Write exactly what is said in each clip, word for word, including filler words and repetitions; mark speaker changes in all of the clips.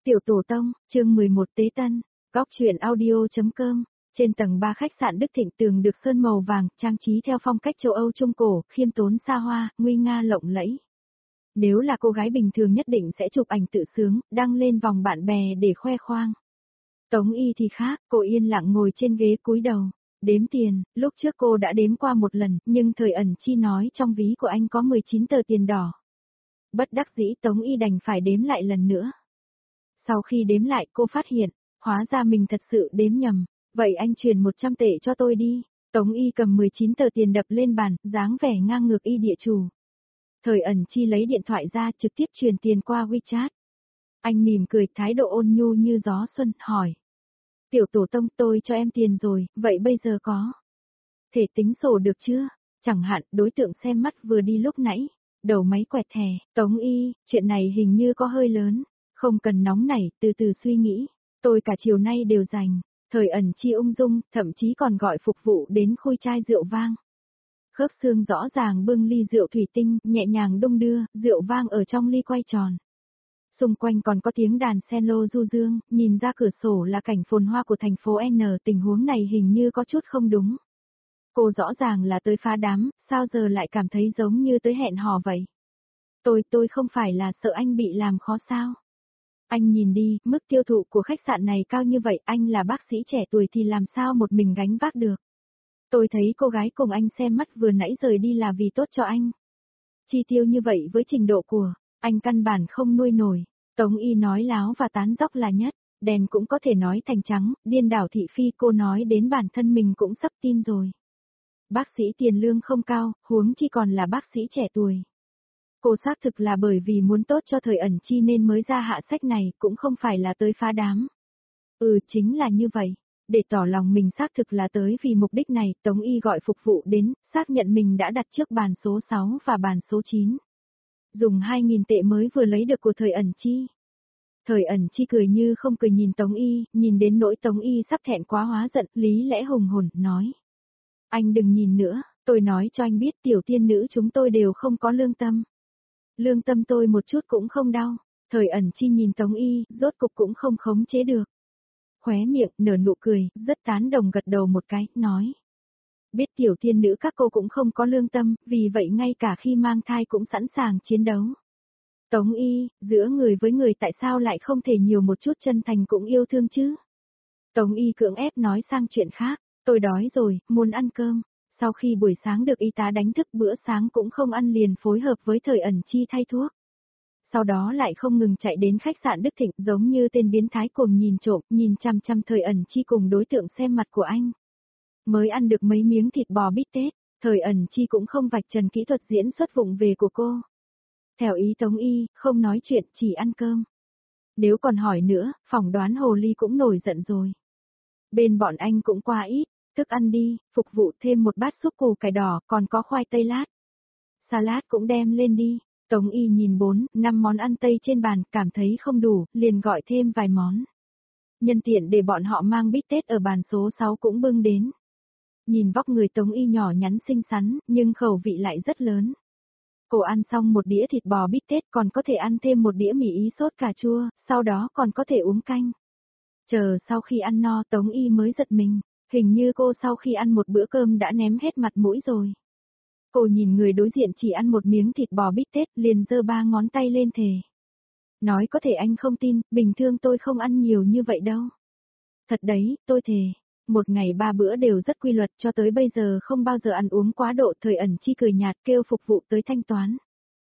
Speaker 1: Tiểu Tổ Tông, chương mười một Tế Tân, góc truyện audio.com, trên tầng ba khách sạn Đức Thịnh tường được sơn màu vàng, trang trí theo phong cách châu Âu Trung Cổ, khiêm tốn xa hoa, nguy nga lộng lẫy. Nếu là cô gái bình thường nhất định sẽ chụp ảnh tự sướng, đăng lên vòng bạn bè để khoe khoang. Tống Y thì khác, cô yên lặng ngồi trên ghế cúi đầu, đếm tiền, lúc trước cô đã đếm qua một lần, nhưng Thời Ẩn Chi nói trong ví của anh có mười chín tờ tiền đỏ. Bất đắc dĩ Tống Y đành phải đếm lại lần nữa. Sau khi đếm lại cô phát hiện, hóa ra mình thật sự đếm nhầm, vậy anh truyền một trăm tệ cho tôi đi. Tống Y cầm mười chín tờ tiền đập lên bàn, dáng vẻ ngang ngược y địa chủ. Thời Ẩn Chi lấy điện thoại ra trực tiếp truyền tiền qua WeChat. Anh mỉm cười thái độ ôn nhu như gió xuân, hỏi. Tiểu Tổ Tông tôi cho em tiền rồi, vậy bây giờ có thể tính sổ được chưa? Chẳng hạn đối tượng xem mắt vừa đi lúc nãy, đầu máy quẹt thẻ, Tống Y, chuyện này hình như có hơi lớn. Không cần nóng nảy, từ từ suy nghĩ, tôi cả chiều nay đều dành. Thời Ẩn Chi ung dung, thậm chí còn gọi phục vụ đến khui chai rượu vang. Khớp xương rõ ràng bưng ly rượu thủy tinh, nhẹ nhàng đung đưa, rượu vang ở trong ly quay tròn. Xung quanh còn có tiếng đàn cello du dương, nhìn ra cửa sổ là cảnh phồn hoa của thành phố N, tình huống này hình như có chút không đúng. Cô rõ ràng là tới phá đám, sao giờ lại cảm thấy giống như tới hẹn hò vậy? Tôi, tôi không phải là sợ anh bị làm khó sao? Anh nhìn đi, mức tiêu thụ của khách sạn này cao như vậy, anh là bác sĩ trẻ tuổi thì làm sao một mình gánh vác được. Tôi thấy cô gái cùng anh xem mắt vừa nãy rời đi là vì tốt cho anh. Chi tiêu như vậy với trình độ của anh căn bản không nuôi nổi. Tống Y nói láo và tán dóc là nhất, đèn cũng có thể nói thành trắng, điên đảo thị phi cô nói đến bản thân mình cũng sắp tin rồi. Bác sĩ tiền lương không cao, huống chi còn là bác sĩ trẻ tuổi. Cô xác thực là bởi vì muốn tốt cho Thời Ẩn Chi nên mới ra hạ sách này, cũng không phải là tới phá đám. Ừ, chính là như vậy. Để tỏ lòng mình xác thực là tới vì mục đích này, Tống Y gọi phục vụ đến, xác nhận mình đã đặt trước bàn số sáu và bàn số chín. Dùng hai nghìn tệ mới vừa lấy được của Thời Ẩn Chi. Thời Ẩn Chi cười như không cười nhìn Tống Y, nhìn đến nỗi Tống Y sắp thẹn quá hóa giận, lý lẽ hùng hồn, nói. Anh đừng nhìn nữa, tôi nói cho anh biết tiểu tiên nữ chúng tôi đều không có lương tâm. Lương tâm tôi một chút cũng không đau. Thời Ẩn Chi nhìn Tống Y, rốt cục cũng không khống chế được. Khóe miệng, nở nụ cười, rất tán đồng gật đầu một cái, nói. Biết tiểu tiên nữ các cô cũng không có lương tâm, vì vậy ngay cả khi mang thai cũng sẵn sàng chiến đấu. Tống Y, giữa người với người tại sao lại không thể nhiều một chút chân thành cũng yêu thương chứ? Tống Y cưỡng ép nói sang chuyện khác, tôi đói rồi, muốn ăn cơm. Sau khi buổi sáng được y tá đánh thức bữa sáng cũng không ăn liền phối hợp với Thời Ẩn Chi thay thuốc. Sau đó lại không ngừng chạy đến khách sạn Đức Thịnh giống như tên biến thái cùng nhìn trộm, nhìn chăm chăm Thời Ẩn Chi cùng đối tượng xem mặt của anh. Mới ăn được mấy miếng thịt bò bít tết, Thời Ẩn Chi cũng không vạch trần kỹ thuật diễn xuất vụng về của cô. Theo ý Tống Y, không nói chuyện, chỉ ăn cơm. Nếu còn hỏi nữa, phỏng đoán hồ ly cũng nổi giận rồi. Bên bọn anh cũng quá ít. Thức ăn đi, phục vụ thêm một bát súp củ cải đỏ, còn có khoai tây lát. Salad cũng đem lên đi. Tống Y nhìn bốn, năm món ăn Tây trên bàn, cảm thấy không đủ, liền gọi thêm vài món. Nhân tiện để bọn họ mang bít tết ở bàn số sáu cũng bưng đến. Nhìn vóc người Tống Y nhỏ nhắn xinh xắn, nhưng khẩu vị lại rất lớn. Cô ăn xong một đĩa thịt bò bít tết còn có thể ăn thêm một đĩa mì ý sốt cà chua, sau đó còn có thể uống canh. Chờ sau khi ăn no Tống Y mới giật mình. Hình như cô sau khi ăn một bữa cơm đã ném hết mặt mũi rồi. Cô nhìn người đối diện chỉ ăn một miếng thịt bò bít tết liền giơ ba ngón tay lên thề. Nói có thể anh không tin, bình thường tôi không ăn nhiều như vậy đâu. Thật đấy, tôi thề. Một ngày ba bữa đều rất quy luật cho tới bây giờ không bao giờ ăn uống quá độ. Thời Ẩn Chi cười nhạt kêu phục vụ tới thanh toán.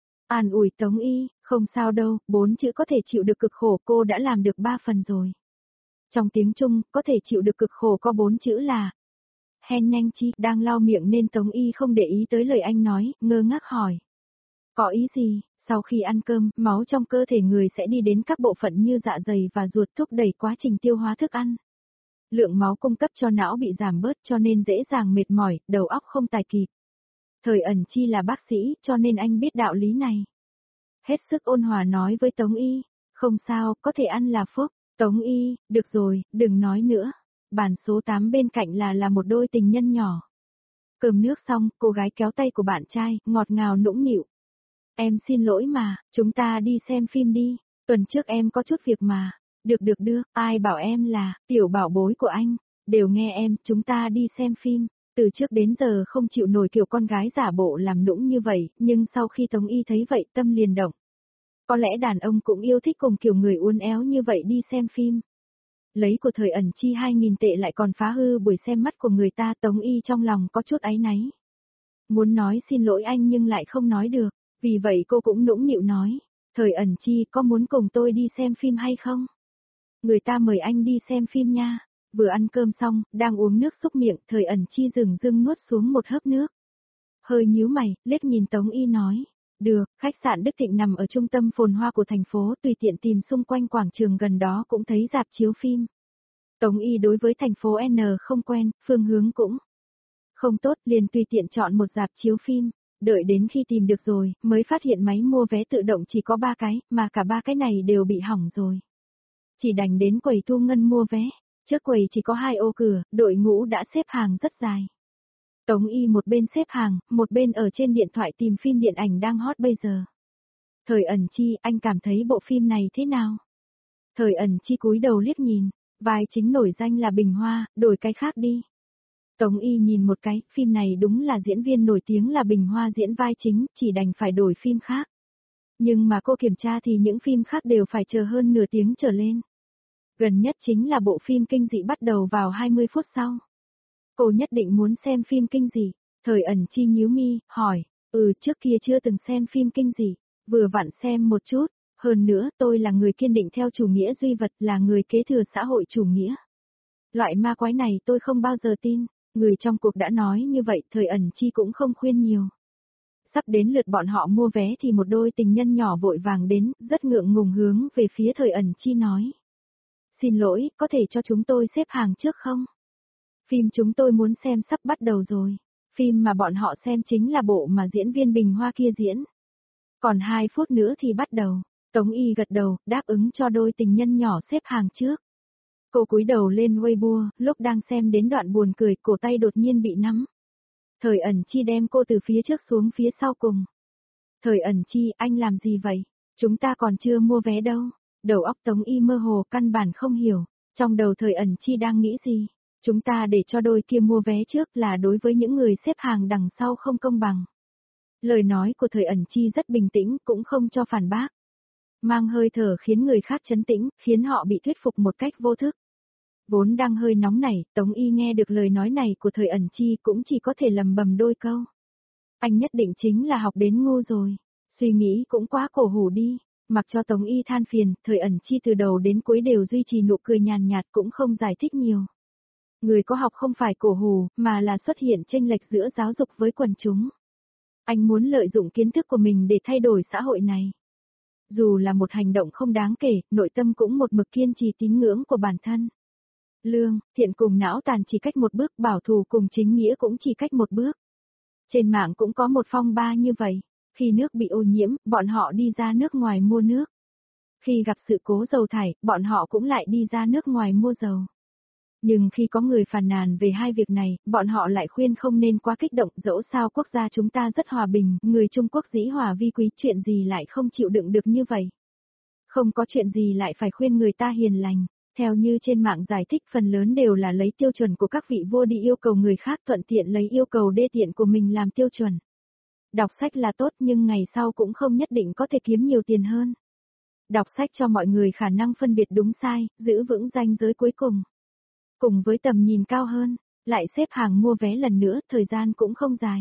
Speaker 1: An ủi Tống Y, không sao đâu, bốn chữ có thể chịu được cực khổ cô đã làm được ba phần rồi. Trong tiếng Trung, có thể chịu được cực khổ có bốn chữ là Hen nhanh chi, đang lau miệng nên Tống Y không để ý tới lời anh nói, ngơ ngác hỏi. Có ý gì? Sau khi ăn cơm, máu trong cơ thể người sẽ đi đến các bộ phận như dạ dày và ruột thúc đẩy quá trình tiêu hóa thức ăn. Lượng máu cung cấp cho não bị giảm bớt cho nên dễ dàng mệt mỏi, đầu óc không tài kịp. Thời Ẩn Chi là bác sĩ cho nên anh biết đạo lý này. Hết sức ôn hòa nói với Tống Y, không sao, có thể ăn là phúc. Tống Y, được rồi, đừng nói nữa. Bàn số tám bên cạnh là là một đôi tình nhân nhỏ. Cơm nước xong, cô gái kéo tay của bạn trai, ngọt ngào nũng nịu. Em xin lỗi mà, chúng ta đi xem phim đi. Tuần trước em có chút việc mà. Được được được, ai bảo em là, tiểu bảo bối của anh, đều nghe em, chúng ta đi xem phim. Từ trước đến giờ không chịu nổi kiểu con gái giả bộ làm nũng như vậy, nhưng sau khi Tống Y thấy vậy tâm liền động. Có lẽ đàn ông cũng yêu thích cùng kiểu người uốn éo như vậy đi xem phim. Lấy của thời ẩn chi hai nghìn tệ lại còn phá hư buổi xem mắt của người ta, Tống Y trong lòng có chút áy náy. Muốn nói xin lỗi anh nhưng lại không nói được, vì vậy cô cũng nũng nịu nói, thời ẩn chi có muốn cùng tôi đi xem phim hay không? Người ta mời anh đi xem phim nha. Vừa ăn cơm xong, đang uống nước xúc miệng, thời ẩn chi dừng dưng nuốt xuống một hớp nước. Hơi nhíu mày, liếc nhìn Tống Y nói. Được, khách sạn Đức Thịnh nằm ở trung tâm phồn hoa của thành phố, tùy tiện tìm xung quanh quảng trường gần đó cũng thấy rạp chiếu phim. Tống Y đối với thành phố N không quen, phương hướng cũng không tốt, liền tùy tiện chọn một rạp chiếu phim. Đợi đến khi tìm được rồi, mới phát hiện máy mua vé tự động chỉ có ba cái, mà cả ba cái này đều bị hỏng rồi. Chỉ đành đến quầy thu ngân mua vé. Trước quầy chỉ có hai ô cửa, đội ngũ đã xếp hàng rất dài. Tống Y một bên xếp hàng, một bên ở trên điện thoại tìm phim điện ảnh đang hot bây giờ. Thời ẩn chi, anh cảm thấy bộ phim này thế nào? Thời ẩn chi cúi đầu liếc nhìn, vai chính nổi danh là Bình Hoa, đổi cái khác đi. Tống Y nhìn một cái, phim này đúng là diễn viên nổi tiếng là Bình Hoa diễn vai chính, chỉ đành phải đổi phim khác. Nhưng mà cô kiểm tra thì những phim khác đều phải chờ hơn nửa tiếng trở lên. Gần nhất chính là bộ phim kinh dị bắt đầu vào hai mươi phút sau. Cô nhất định muốn xem phim kinh dị. Thời ẩn chi nhíu mi, hỏi, ừ trước kia chưa từng xem phim kinh dị, vừa vặn xem một chút, hơn nữa tôi là người kiên định theo chủ nghĩa duy vật, là người kế thừa xã hội chủ nghĩa. Loại ma quái này tôi không bao giờ tin, người trong cuộc đã nói như vậy, thời ẩn chi cũng không khuyên nhiều. Sắp đến lượt bọn họ mua vé thì một đôi tình nhân nhỏ vội vàng đến, rất ngượng ngùng hướng về phía thời ẩn chi nói. Xin lỗi, có thể cho chúng tôi xếp hàng trước không? Phim chúng tôi muốn xem sắp bắt đầu rồi. Phim mà bọn họ xem chính là bộ mà diễn viên Bình Hoa kia diễn. Còn hai phút nữa thì bắt đầu. Tống Y gật đầu, đáp ứng cho đôi tình nhân nhỏ xếp hàng trước. Cô cúi đầu lên Weibo, lúc đang xem đến đoạn buồn cười, cổ tay đột nhiên bị nắm. Thời ẩn chi đem cô từ phía trước xuống phía sau cùng. Thời ẩn chi, anh làm gì vậy? Chúng ta còn chưa mua vé đâu. Đầu óc Tống Y mơ hồ, căn bản không hiểu. Trong đầu thời ẩn chi đang nghĩ gì? Chúng ta để cho đôi kia mua vé trước là đối với những người xếp hàng đằng sau không công bằng. Lời nói của thời ẩn chi rất bình tĩnh, cũng không cho phản bác. Mang hơi thở khiến người khác trấn tĩnh, khiến họ bị thuyết phục một cách vô thức. Vốn đang hơi nóng nảy, Tống Y nghe được lời nói này của thời ẩn chi cũng chỉ có thể lầm bầm đôi câu. Anh nhất định chính là học đến ngu rồi. Suy nghĩ cũng quá cổ hủ đi. Mặc cho Tống Y than phiền, thời ẩn chi từ đầu đến cuối đều duy trì nụ cười nhàn nhạt cũng không giải thích nhiều. Người có học không phải cổ hủ, mà là xuất hiện chênh lệch giữa giáo dục với quần chúng. Anh muốn lợi dụng kiến thức của mình để thay đổi xã hội này. Dù là một hành động không đáng kể, nội tâm cũng một mực kiên trì tín ngưỡng của bản thân. Lương, thiện cùng não tàn chỉ cách một bước, bảo thủ cùng chính nghĩa cũng chỉ cách một bước. Trên mạng cũng có một phong ba như vậy. Khi nước bị ô nhiễm, bọn họ đi ra nước ngoài mua nước. Khi gặp sự cố dầu thải, bọn họ cũng lại đi ra nước ngoài mua dầu. Nhưng khi có người phàn nàn về hai việc này, bọn họ lại khuyên không nên quá kích động, dẫu sao quốc gia chúng ta rất hòa bình, người Trung Quốc dĩ hòa vi quý, chuyện gì lại không chịu đựng được như vậy. Không có chuyện gì lại phải khuyên người ta hiền lành. Theo như trên mạng giải thích, phần lớn đều là lấy tiêu chuẩn của các vị vua đi yêu cầu người khác, thuận tiện lấy yêu cầu đê tiện của mình làm tiêu chuẩn. Đọc sách là tốt nhưng ngày sau cũng không nhất định có thể kiếm nhiều tiền hơn. Đọc sách cho mọi người khả năng phân biệt đúng sai, giữ vững ranh giới cuối cùng. Cùng với tầm nhìn cao hơn, lại xếp hàng mua vé lần nữa, thời gian cũng không dài.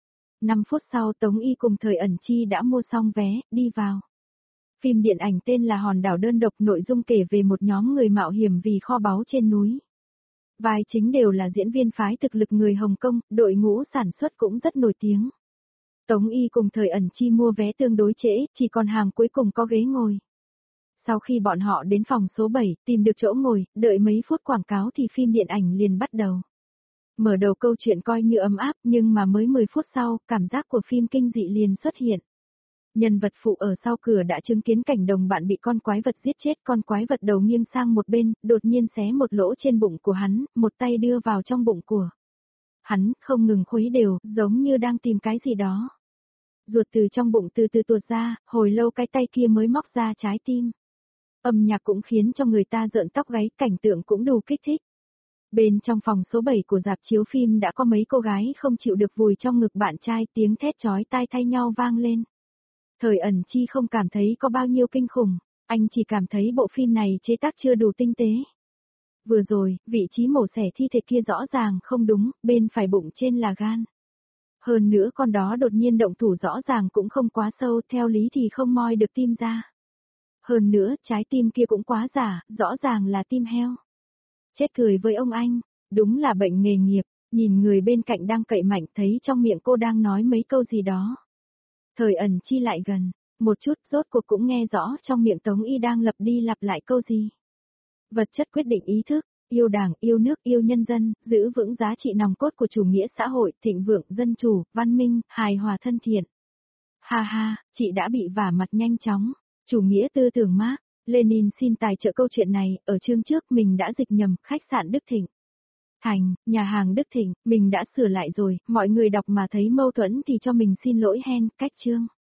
Speaker 1: năm phút sau Tống Y cùng thời ẩn chi đã mua xong vé, đi vào. Phim điện ảnh tên là Hòn đảo đơn độc, nội dung kể về một nhóm người mạo hiểm vì kho báu trên núi. Vai chính đều là diễn viên phái thực lực người Hồng Kông, đội ngũ sản xuất cũng rất nổi tiếng. Tống Y cùng thời ẩn chi mua vé tương đối trễ, chỉ còn hàng cuối cùng có ghế ngồi. Sau khi bọn họ đến phòng số bảy, tìm được chỗ ngồi, đợi mấy phút quảng cáo thì phim điện ảnh liền bắt đầu. Mở đầu câu chuyện coi như ấm áp, nhưng mà mới mười phút sau, cảm giác của phim kinh dị liền xuất hiện. Nhân vật phụ ở sau cửa đã chứng kiến cảnh đồng bạn bị con quái vật giết chết, con quái vật đầu nghiêng sang một bên, đột nhiên xé một lỗ trên bụng của hắn, một tay đưa vào trong bụng của hắn, không ngừng khuấy đều, giống như đang tìm cái gì đó. Ruột từ trong bụng từ từ tuột ra, hồi lâu cái tay kia mới móc ra trái tim. Âm nhạc cũng khiến cho người ta rợn tóc gáy, cảnh tượng cũng đủ kích thích. Bên trong phòng số bảy của rạp chiếu phim đã có mấy cô gái không chịu được vùi trong ngực bạn trai, tiếng thét chói tai thay nhau vang lên. Thời ẩn chi không cảm thấy có bao nhiêu kinh khủng, anh chỉ cảm thấy bộ phim này chế tác chưa đủ tinh tế. Vừa rồi, vị trí mổ xẻ thi thể kia rõ ràng không đúng, bên phải bụng trên là gan. Hơn nữa con đó đột nhiên động thủ rõ ràng cũng không quá sâu, theo lý thì không moi được tim ra. Hơn nữa, trái tim kia cũng quá giả, rõ ràng là tim heo. Chết cười với ông anh, đúng là bệnh nghề nghiệp, nhìn người bên cạnh đang cậy mạnh thấy trong miệng cô đang nói mấy câu gì đó. Thời ẩn chi lại gần, một chút rốt cuộc cũng nghe rõ trong miệng Tống Y đang lặp đi lặp lại câu gì. Vật chất quyết định ý thức, yêu đảng, yêu nước, yêu nhân dân, giữ vững giá trị nòng cốt của chủ nghĩa xã hội, thịnh vượng, dân chủ, văn minh, hài hòa thân thiện. Ha ha, chị đã bị vả mặt nhanh chóng, chủ nghĩa tư tưởng Mác Lênin xin tài trợ câu chuyện này, ở chương trước mình đã dịch nhầm, khách sạn Đức Thịnh. Thành, nhà hàng Đức Thịnh, mình đã sửa lại rồi, mọi người đọc mà thấy mâu thuẫn thì cho mình xin lỗi hen, cách chương.